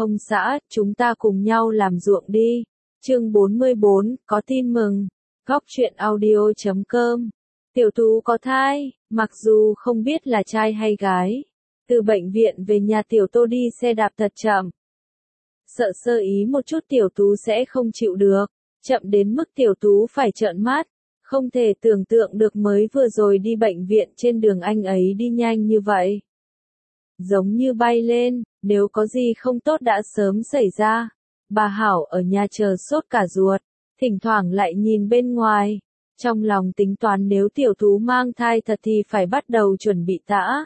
Ông xã, chúng ta cùng nhau làm ruộng đi. Chương 44, có tin mừng. Góc truyện audio.com. Tiểu Tú có thai, mặc dù không biết là trai hay gái. Từ bệnh viện về nhà Tiểu Tô đi xe đạp thật chậm. Sợ sơ ý một chút Tiểu Tú sẽ không chịu được, chậm đến mức Tiểu Tú phải trợn mắt. Không thể tưởng tượng được mới vừa rồi đi bệnh viện trên đường anh ấy đi nhanh như vậy. Giống như bay lên, nếu có gì không tốt đã sớm xảy ra. Bà Hảo ở nhà chờ sốt cả ruột, thỉnh thoảng lại nhìn bên ngoài. Trong lòng tính toán nếu Tiểu Tú mang thai thật thì phải bắt đầu chuẩn bị tã.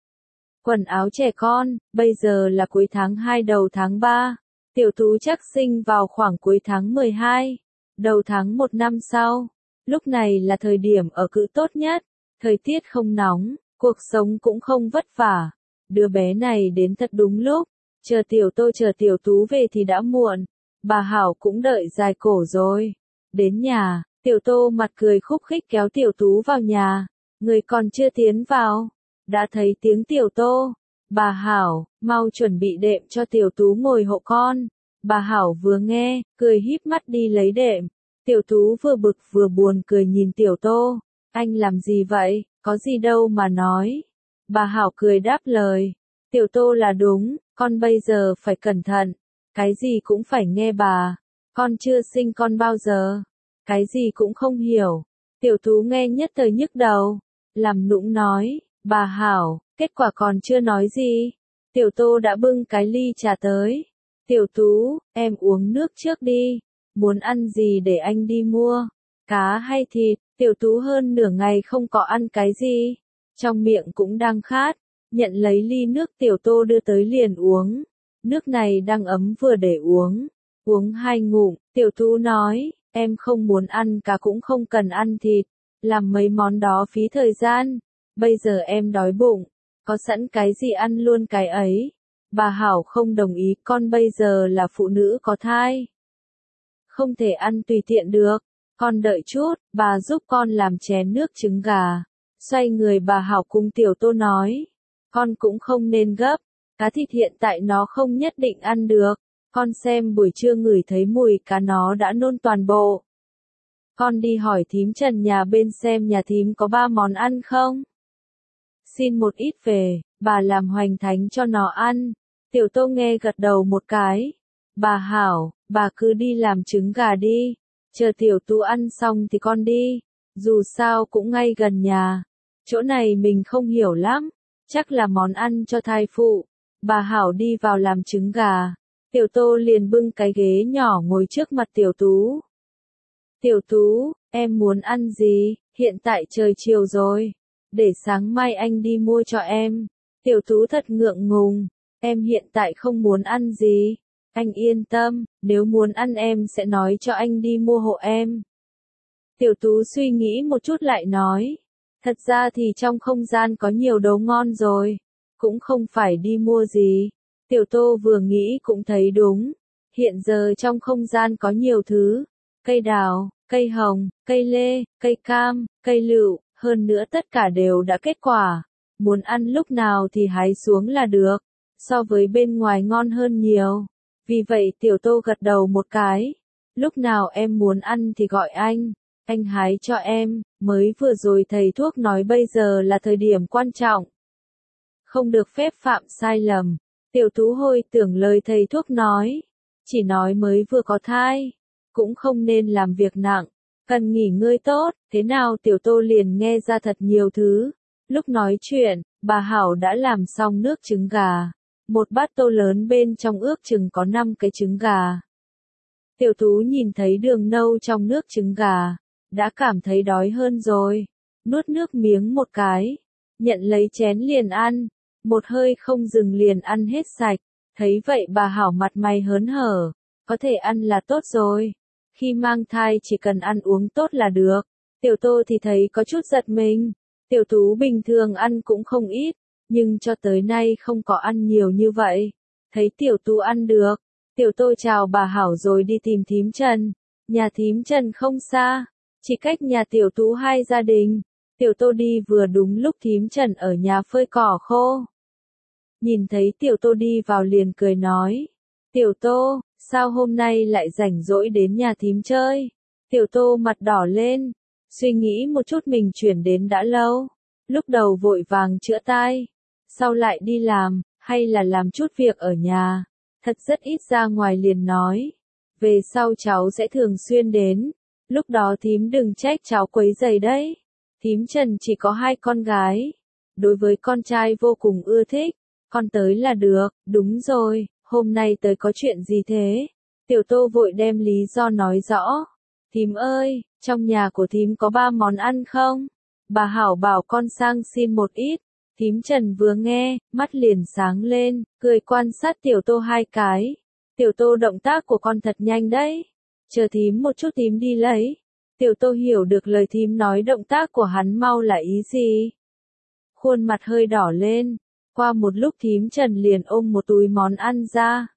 Quần áo trẻ con, bây giờ là cuối tháng 2 đầu tháng 3. Tiểu Tú chắc sinh vào khoảng cuối tháng 12, đầu tháng 1 năm sau. Lúc này là thời điểm ở cữ tốt nhất, thời tiết không nóng, cuộc sống cũng không vất vả. Đứa bé này đến thật đúng lúc, chờ Tiểu Tú về thì đã muộn. Bà Hảo cũng đợi dài cổ rồi. Đến nhà, Tiểu Tô mặt cười khúc khích kéo Tiểu Tú vào nhà. Người còn chưa tiến vào, đã thấy tiếng Tiểu Tô. Bà Hảo, mau chuẩn bị đệm cho Tiểu Tú ngồi hộ con. Bà Hảo vừa nghe, cười híp mắt đi lấy đệm. Tiểu Tú vừa bực vừa buồn cười nhìn Tiểu Tô. Anh làm gì vậy, có gì đâu mà nói. Bà Hảo cười đáp lời. Tiểu Tô là đúng, con bây giờ phải cẩn thận. Cái gì cũng phải nghe bà. Con chưa sinh con bao giờ. Cái gì cũng không hiểu. Tiểu Tú nghe nhất thời nhức đầu. Làm nũng nói, bà Hảo, kết quả còn chưa nói gì. Tiểu Tô đã bưng cái ly trà tới. Tiểu Tú, em uống nước trước đi. Muốn ăn gì để anh đi mua? Cá hay thịt? Tiểu Tú hơn nửa ngày không có ăn cái gì. Trong miệng cũng đang khát. Nhận lấy ly nước Tiểu Tô đưa tới liền uống. Nước này đang ấm vừa để uống. Uống 2 ngụm, Tiểu Tú nói, em không muốn ăn cá cũng không cần ăn thịt. Làm mấy món đó phí thời gian. Bây giờ em đói bụng. Có sẵn cái gì ăn luôn cái ấy. Bà Hảo không đồng ý, con bây giờ là phụ nữ có thai. Không thể ăn tùy tiện được. Con đợi chút, bà giúp con làm chén nước trứng gà. Xoay người bà Hảo cùng Tiểu Tô nói. Con cũng không nên gấp. Cá thịt hiện tại nó không nhất định ăn được. Con xem buổi trưa ngửi thấy mùi cá nó đã nôn toàn bộ. Con đi hỏi thím Trần nhà bên xem nhà thím có 3 món ăn không? Xin một ít về, bà làm hoành thánh cho nó ăn. Tiểu Tô nghe gật đầu một cái. Bà Hảo, bà cứ đi làm trứng gà đi. Chờ Tiểu Tú ăn xong thì con đi. Dù sao cũng ngay gần nhà. Chỗ này mình không hiểu lắm. Chắc là món ăn cho thai phụ. Bà Hảo đi vào làm trứng gà. Tiểu Tô liền bưng cái ghế nhỏ ngồi trước mặt Tiểu Tú. Tiểu Tú, em muốn ăn gì? Hiện tại trời chiều rồi. Để sáng mai anh đi mua cho em. Tiểu Tú thật ngượng ngùng. Em hiện tại không muốn ăn gì. Anh yên tâm, nếu muốn ăn em sẽ nói cho anh đi mua hộ em. Tiểu Tú suy nghĩ một chút lại nói. Thật ra thì trong không gian có nhiều đồ ngon rồi. Cũng không phải đi mua gì. Tiểu Tô vừa nghĩ cũng thấy đúng. Hiện giờ trong không gian có nhiều thứ. Cây đào, cây hồng, cây lê, cây cam, cây lựu, hơn nữa tất cả đều đã kết quả. Muốn ăn lúc nào thì hái xuống là được. So với bên ngoài ngon hơn nhiều. Vì vậy Tiểu Tô gật đầu một cái. Lúc nào em muốn ăn thì gọi anh hái cho em. Mới vừa rồi thầy thuốc nói bây giờ là thời điểm quan trọng. Không được phép phạm sai lầm. Tiểu Tú hồi tưởng lời thầy thuốc nói. Chỉ nói mới vừa có thai. Cũng không nên làm việc nặng. Cần nghỉ ngơi tốt. Thế nào Tiểu Tô liền nghe ra thật nhiều thứ. Lúc nói chuyện, bà Hảo đã làm xong nước trứng gà. Một bát tô lớn bên trong ước chừng có 5 cái trứng gà. Tiểu Tú nhìn thấy đường nâu trong nước trứng gà. Đã cảm thấy đói hơn rồi. Nuốt nước miếng một cái. Nhận lấy chén liền ăn. Một hơi không dừng liền ăn hết sạch. Thấy vậy bà Hảo mặt mày hớn hở. Có thể ăn là tốt rồi. Khi mang thai chỉ cần ăn uống tốt là được. Tiểu Tô thì thấy có chút giật mình. Tiểu Tú bình thường ăn cũng không ít. Nhưng cho tới nay không có ăn nhiều như vậy. Thấy Tiểu Tú ăn được. Tiểu Tô chào bà Hảo rồi đi tìm thím Trần. Nhà thím Trần không xa. Chỉ cách nhà Tiểu Tú 2 gia đình. Tiểu Tô đi vừa đúng lúc thím Trần ở nhà phơi cỏ khô. Nhìn thấy Tiểu Tô đi vào liền cười nói. Tiểu Tô, sao hôm nay lại rảnh rỗi đến nhà thím chơi? Tiểu Tô mặt đỏ lên, suy nghĩ một chút mình chuyển đến đã lâu. Lúc đầu vội vàng chữa tai, sau lại đi làm, hay là làm chút việc ở nhà. Thật rất ít ra ngoài liền nói. Về sau cháu sẽ thường xuyên đến. Lúc đó thím đừng trách cháu quấy rầy đấy. Thím Trần chỉ có 2 con gái. Đối với con trai vô cùng ưa thích. Con tới là được, đúng rồi, hôm nay tới có chuyện gì thế? Tiểu Tô vội đem lý do nói rõ. Thím ơi, trong nhà của thím có 3 món ăn không? Bà Hảo bảo con sang xin một ít. Thím Trần vừa nghe, mắt liền sáng lên, cười quan sát Tiểu Tô 2 cái. Tiểu Tô động tác của con thật nhanh đấy. Chờ thím một chút thím đi lấy. Tiểu Tô hiểu được lời thím nói động tác của hắn mau là ý gì. Khuôn mặt hơi đỏ lên. Qua một lúc thím Trần liền ôm một túi món ăn ra.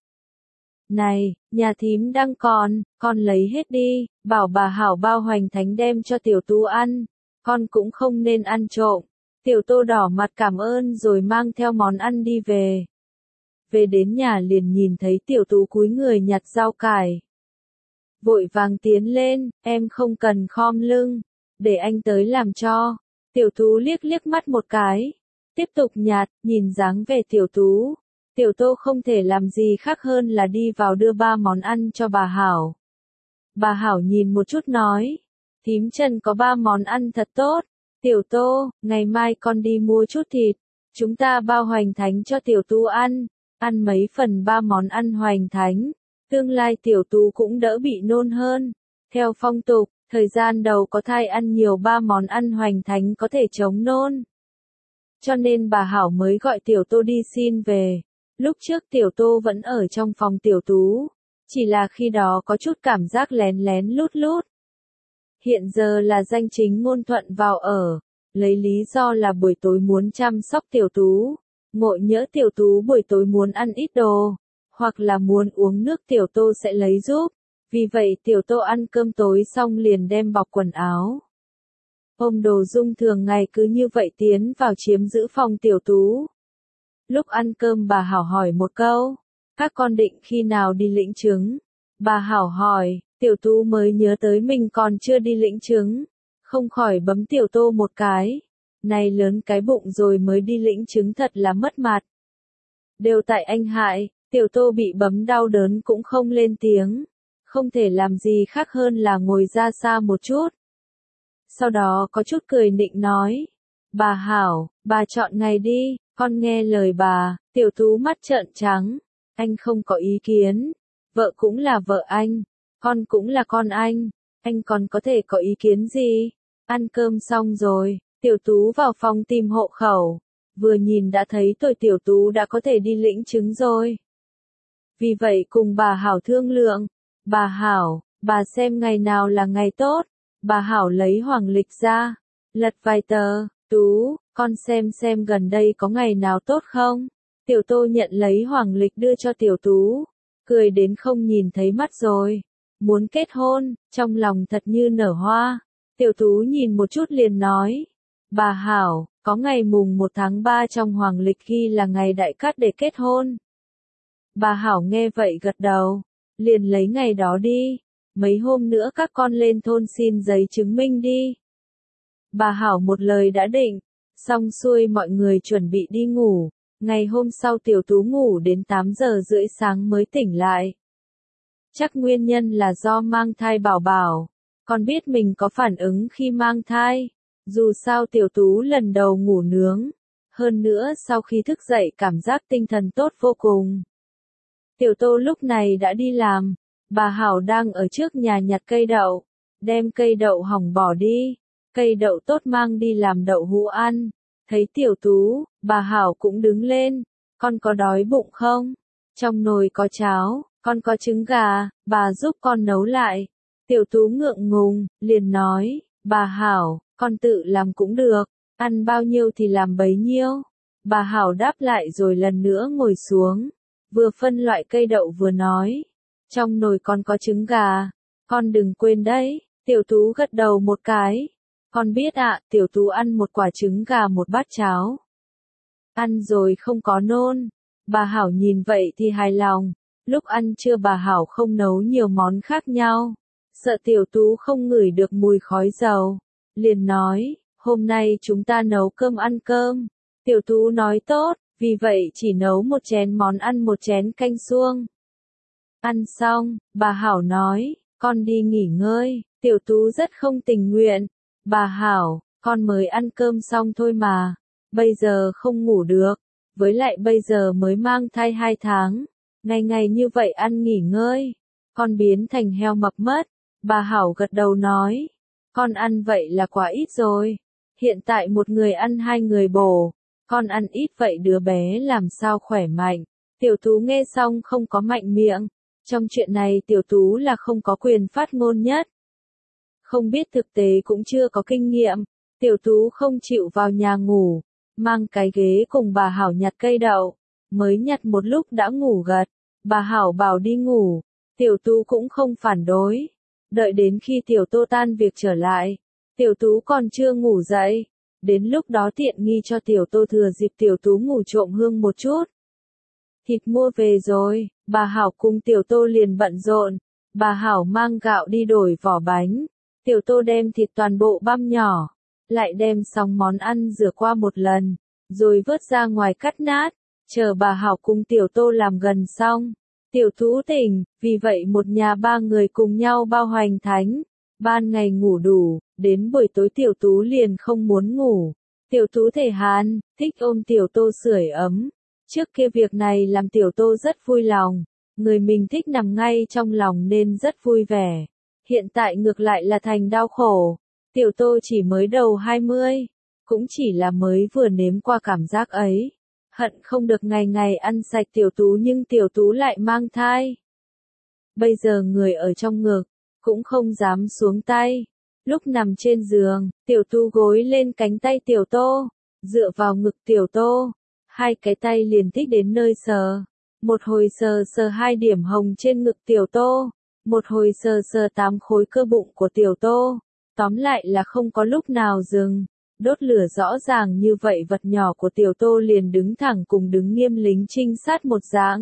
Này, nhà thím đang còn, con lấy hết đi, bảo bà Hảo bao hoành thánh đem cho Tiểu Tú ăn. Con cũng không nên ăn trộm. Tiểu Tô đỏ mặt cảm ơn rồi mang theo món ăn đi về. Về đến nhà liền nhìn thấy Tiểu Tú cúi người nhặt rau cải. Vội vàng tiến lên, em không cần khom lưng, để anh tới làm cho. Tiểu Tú liếc liếc mắt một cái, tiếp tục nhặt, nhìn dáng vẻ Tiểu Tú. Tiểu Tô không thể làm gì khác hơn là đi vào đưa 3 món ăn cho bà Hảo. Bà Hảo nhìn một chút nói, thím Trần có 3 món ăn thật tốt. Tiểu Tô, ngày mai con đi mua chút thịt, chúng ta bao hoành thánh cho Tiểu Tú ăn. Ăn mấy phần 3 món ăn hoành thánh, tương lai Tiểu Tú cũng đỡ bị nôn hơn. Theo phong tục, thời gian đầu có thai ăn nhiều 3 món ăn hoành thánh có thể chống nôn. Cho nên bà Hảo mới gọi Tiểu Tô đi xin về. Lúc trước Tiểu Tô vẫn ở trong phòng Tiểu Tú, chỉ là khi đó có chút cảm giác lén lén lút lút. Hiện giờ là danh chính ngôn thuận vào ở, lấy lý do là buổi tối muốn chăm sóc Tiểu Tú. Ngộ nhỡ Tiểu Tú buổi tối muốn ăn ít đồ, hoặc là muốn uống nước Tiểu Tô sẽ lấy giúp. Vì vậy Tiểu Tô ăn cơm tối xong liền đem bọc quần áo. Ôm đồ dung thường ngày cứ như vậy tiến vào chiếm giữ phòng Tiểu Tú. Lúc ăn cơm bà Hảo hỏi một câu, các con định khi nào đi lĩnh chứng? Bà Hảo hỏi, Tiểu Tú mới nhớ tới mình còn chưa đi lĩnh chứng, không khỏi bấm Tiểu Tô một cái. Này lớn cái bụng rồi mới đi lĩnh chứng thật là mất mặt. Đều tại anh hại, Tiểu Tô bị bấm đau đớn cũng không lên tiếng. Không thể làm gì khác hơn là ngồi ra xa một chút. Sau đó có chút cười nịnh nói. Bà Hảo, bà chọn ngày đi, con nghe lời bà. Tiểu Tú mắt trợn trắng. Anh không có ý kiến. Vợ cũng là vợ anh. Con cũng là con anh. Anh còn có thể có ý kiến gì? Ăn cơm xong rồi. Tiểu Tú vào phòng tìm hộ khẩu, vừa nhìn đã thấy tuổi Tiểu Tú đã có thể đi lĩnh chứng rồi. Vì vậy cùng bà Hảo thương lượng, bà Hảo, bà xem ngày nào là ngày tốt. Bà Hảo lấy hoàng lịch ra, lật vài tờ. Tú, con xem gần đây có ngày nào tốt không? Tiểu Tô nhận lấy hoàng lịch đưa cho Tiểu Tú, cười đến không nhìn thấy mắt rồi. Muốn kết hôn, trong lòng thật như nở hoa. Tiểu Tú nhìn một chút liền nói. Bà Hảo, có ngày mùng 1 tháng 3 trong hoàng lịch ghi là ngày đại cát để kết hôn. Bà Hảo nghe vậy gật đầu, liền lấy ngày đó đi. Mấy hôm nữa các con lên thôn xin giấy chứng minh đi. Bà Hảo một lời đã định, xong xuôi mọi người chuẩn bị đi ngủ. Ngày hôm sau Tiểu Tú ngủ đến 8 giờ rưỡi sáng mới tỉnh lại. Chắc nguyên nhân là do mang thai bảo bảo, con biết mình có phản ứng khi mang thai. Dù sao Tiểu Tú lần đầu ngủ nướng, hơn nữa sau khi thức dậy cảm giác tinh thần tốt vô cùng. Tiểu Tô lúc này đã đi làm, bà Hảo đang ở trước nhà nhặt cây đậu, đem cây đậu hỏng bỏ đi, cây đậu tốt mang đi làm đậu hũ ăn. Thấy Tiểu Tú, bà Hảo cũng đứng lên, con có đói bụng không? Trong nồi có cháo, con có trứng gà, bà giúp con nấu lại. Tiểu Tú ngượng ngùng, liền nói, bà Hảo, con tự làm cũng được, ăn bao nhiêu thì làm bấy nhiêu. Bà Hảo đáp lại rồi lần nữa ngồi xuống, vừa phân loại cây đậu vừa nói, trong nồi con có trứng gà, con đừng quên đấy. Tiểu Tú gật đầu một cái, con biết ạ. Tiểu Tú ăn một quả trứng gà một bát cháo. Ăn rồi không có nôn. Bà Hảo nhìn vậy thì hài lòng, Lúc ăn trưa bà Hảo không nấu nhiều món khác nhau, sợ Tiểu Tú không ngửi được mùi khói dầu, liền nói, hôm nay chúng ta nấu cơm ăn cơm. Tiểu Tú nói tốt, vì vậy chỉ nấu một chén món ăn một chén canh suông. Ăn xong, bà Hảo nói, con đi nghỉ ngơi. Tiểu Tú rất không tình nguyện. Bà Hảo, con mới ăn cơm xong thôi mà, bây giờ không ngủ được, với lại bây giờ mới mang thai 2 tháng, ngày ngày như vậy ăn nghỉ ngơi, con biến thành heo mập mất. Bà Hảo gật đầu nói, con ăn vậy là quá ít rồi, hiện tại một người ăn 2 người bổ, con ăn ít vậy đứa bé làm sao khỏe mạnh. Tiểu Tú nghe xong không có mạnh miệng, trong chuyện này Tiểu Tú là không có quyền phát ngôn nhất. Không biết thực tế cũng chưa có kinh nghiệm, Tiểu Tú không chịu vào nhà ngủ, mang cái ghế cùng bà Hảo nhặt cây đậu, mới nhặt một lúc đã ngủ gật, bà Hảo bảo đi ngủ, Tiểu Tú cũng không phản đối, đợi đến khi Tiểu Tô tan việc trở lại, Tiểu Tú còn chưa ngủ dậy, đến lúc đó tiện nghi cho Tiểu Tô thừa dịp Tiểu Tú ngủ trộm hương một chút. Thịt mua về rồi, bà Hảo cùng Tiểu Tô liền bận rộn, bà Hảo mang gạo đi đổi vỏ bánh. Tiểu Tô đem thịt toàn bộ băm nhỏ, lại đem xong món ăn rửa qua một lần, rồi vớt ra ngoài cắt nát, chờ bà Hảo cùng Tiểu Tô làm gần xong. Tiểu Tú tỉnh, vì vậy một nhà 3 người cùng nhau bao hoành thánh, ban ngày ngủ đủ, đến buổi tối Tiểu Tú liền không muốn ngủ. Tiểu Tú thể hàn, thích ôm Tiểu Tô sưởi ấm, trước kia việc này làm Tiểu Tô rất vui lòng, người mình thích nằm ngay trong lòng nên rất vui vẻ. Hiện tại ngược lại là thành đau khổ. Tiểu Tô chỉ mới đầu 20, cũng chỉ là mới vừa nếm qua cảm giác ấy. Hận không được ngày ngày ăn sạch Tiểu Tú nhưng Tiểu Tú lại mang thai. Bây giờ người ở trong ngực, cũng không dám xuống tay. Lúc nằm trên giường, Tiểu Tú gối lên cánh tay Tiểu Tô, dựa vào ngực Tiểu Tô. 2 cái tay liền thích đến nơi sờ. Một hồi sờ sờ 2 điểm hồng trên ngực Tiểu Tô. Một hồi sờ sờ 8 khối cơ bụng của Tiểu Tô, tóm lại là không có lúc nào dừng, đốt lửa rõ ràng như vậy vật nhỏ của Tiểu Tô liền đứng thẳng cùng đứng nghiêm lính trinh sát một dạng.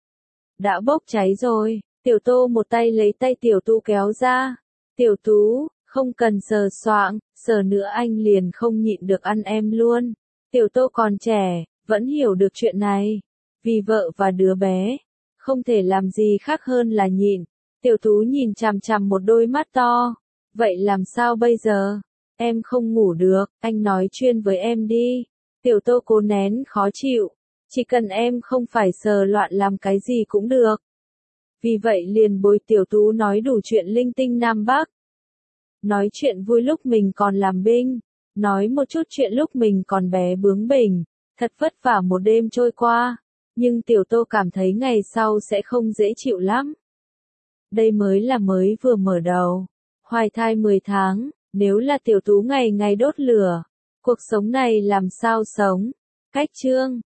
Đã bốc cháy rồi, Tiểu Tô một tay lấy tay Tiểu Tú kéo ra. Tiểu Tú, không cần sờ soạng, sờ nữa anh liền không nhịn được ăn em luôn. Tiểu Tô còn trẻ, vẫn hiểu được chuyện này, vì vợ và đứa bé, không thể làm gì khác hơn là nhịn. Tiểu Tú nhìn chằm chằm một đôi mắt to. Vậy làm sao bây giờ? Em không ngủ được, anh nói chuyên với em đi. Tiểu Tô cố nén khó chịu. Chỉ cần em không phải sờ loạn làm cái gì cũng được. Vì vậy liền bồi Tiểu Tú nói đủ chuyện linh tinh Nam Bắc. Nói chuyện vui lúc mình còn làm binh. Nói một chút chuyện lúc mình còn bé bướng bỉnh. Thật vất vả một đêm trôi qua. Nhưng Tiểu Tô cảm thấy ngày sau sẽ không dễ chịu lắm. Đây mới là mới vừa mở đầu. Hoài thai 10 tháng, nếu là Tiểu Tú ngày ngày đốt lửa, cuộc sống này làm sao sống? Cách chương